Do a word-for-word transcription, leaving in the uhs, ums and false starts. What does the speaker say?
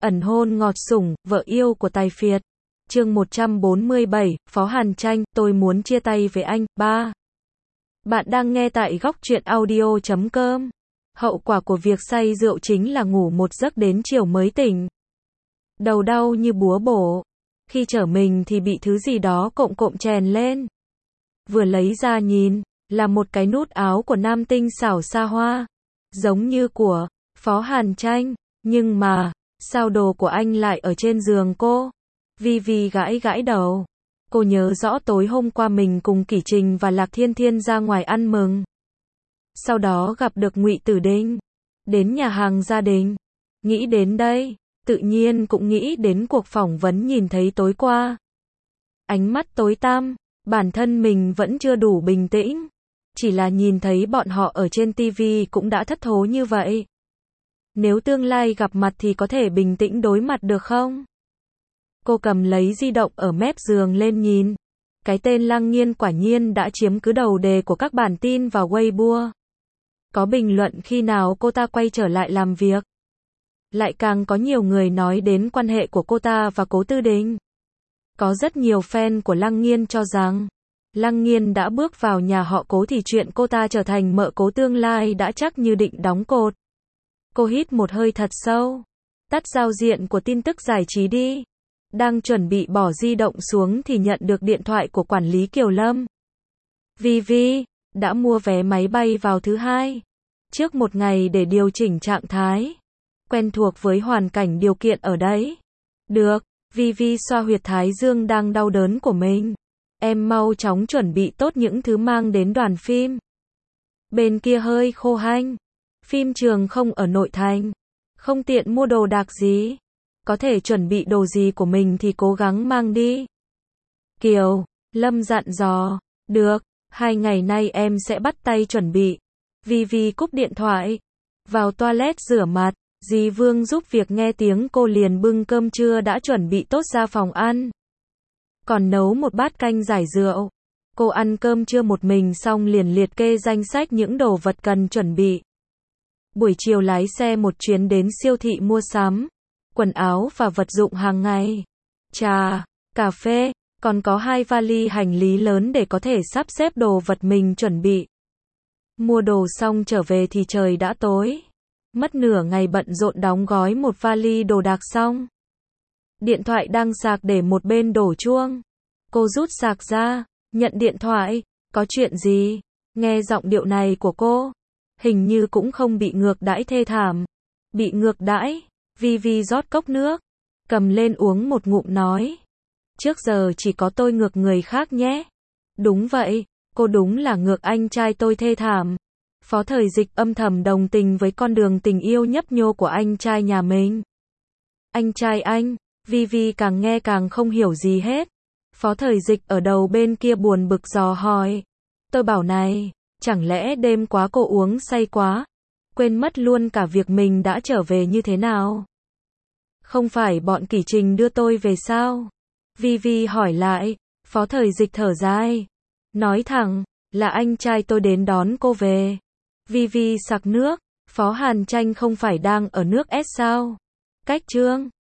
Ẩn hôn ngọt sủng, vợ yêu của tài phiệt. Chương một trăm bốn mươi bảy, Phó Hàn Tranh, tôi muốn chia tay với anh. ba. Bạn đang nghe tại góc truyện audio chấm com. Hậu quả của việc say rượu chính là ngủ một giấc đến chiều mới tỉnh. Đầu đau như búa bổ. Khi trở mình thì bị thứ gì đó cộm cộm chèn lên. Vừa lấy ra nhìn, là một cái nút áo của nam tinh xảo xa hoa. Giống như của Phó Hàn Tranh, nhưng mà, sao đồ của anh lại ở trên giường cô? Vi Vi gãi gãi đầu. Cô nhớ rõ tối hôm qua mình cùng Kỷ Trình và Lạc Thiên Thiên ra ngoài ăn mừng. Sau đó gặp được Ngụy Tử Đình. Đến nhà hàng gia đình. Nghĩ đến đây, tự nhiên cũng nghĩ đến cuộc phỏng vấn nhìn thấy tối qua. Ánh mắt tối tăm, bản thân mình vẫn chưa đủ bình tĩnh. Chỉ là nhìn thấy bọn họ ở trên ti vi cũng đã thất thố như vậy. Nếu tương lai gặp mặt thì có thể bình tĩnh đối mặt được không? Cô cầm lấy di động ở mép giường lên nhìn. Cái tên Lăng Nghiên quả nhiên đã chiếm cứ đầu đề của các bản tin và Weibo. Có bình luận khi nào cô ta quay trở lại làm việc. Lại càng có nhiều người nói đến quan hệ của cô ta và Cố Tư Đình. Có rất nhiều fan của Lăng Nghiên cho rằng Lăng Nghiên đã bước vào nhà họ Cố thì chuyện cô ta trở thành mợ Cố tương lai đã chắc như định đóng cột. Cô hít một hơi thật sâu. Tắt giao diện của tin tức giải trí đi. Đang chuẩn bị bỏ di động xuống thì nhận được điện thoại của quản lý Kiều Lâm. Vi Vi, đã mua vé máy bay vào thứ hai. Trước một ngày để điều chỉnh trạng thái. Quen thuộc với hoàn cảnh điều kiện ở đấy. Được, Vi Vi xoa huyệt thái dương đang đau đớn của mình. Em mau chóng chuẩn bị tốt những thứ mang đến đoàn phim. Bên kia hơi khô hanh. Phim trường không ở nội thành. Không tiện mua đồ đạc gì. Có thể chuẩn bị đồ gì của mình thì cố gắng mang đi. Kiều, Lâm dặn dò. Được, hai ngày nay em sẽ bắt tay chuẩn bị. Vi Vi cúp điện thoại. Vào toilet rửa mặt. Dì Vương giúp việc nghe tiếng cô liền bưng cơm trưa đã chuẩn bị tốt ra phòng ăn. Còn nấu một bát canh giải rượu. Cô ăn cơm trưa một mình xong liền liệt kê danh sách những đồ vật cần chuẩn bị. Buổi chiều lái xe một chuyến đến siêu thị mua sắm. Quần áo và vật dụng hàng ngày. Trà, cà phê, còn có hai vali hành lý lớn để có thể sắp xếp đồ vật mình chuẩn bị. Mua đồ xong trở về thì trời đã tối. Mất nửa ngày bận rộn đóng gói một vali đồ đạc xong. Điện thoại đang sạc để một bên đổ chuông. Cô rút sạc ra, nhận điện thoại, có chuyện gì? Nghe giọng điệu này của cô, hình như cũng không bị ngược đãi thê thảm. Bị ngược đãi, Vi Vi rót cốc nước, cầm lên uống một ngụm nói. Trước giờ chỉ có tôi ngược người khác nhé. Đúng vậy, cô đúng là ngược anh trai tôi thê thảm. Phó Thời Dịch âm thầm đồng tình với con đường tình yêu nhấp nhô của anh trai nhà mình. Anh trai anh, Vi Vi càng nghe càng không hiểu gì hết. Phó Thời Dịch ở đầu bên kia buồn bực dò hỏi. Tôi bảo này, chẳng lẽ đêm quá cô uống say quá, quên mất luôn cả việc mình đã trở về như thế nào? Không phải bọn Kỷ Trình đưa tôi về sao? Vi Vi hỏi lại. Phó Thời Dịch thở dài. Nói thẳng, là anh trai tôi đến đón cô về. Vi Vi sặc nước. Phó Hàn Tranh không phải đang ở nước S sao? Cách Trương,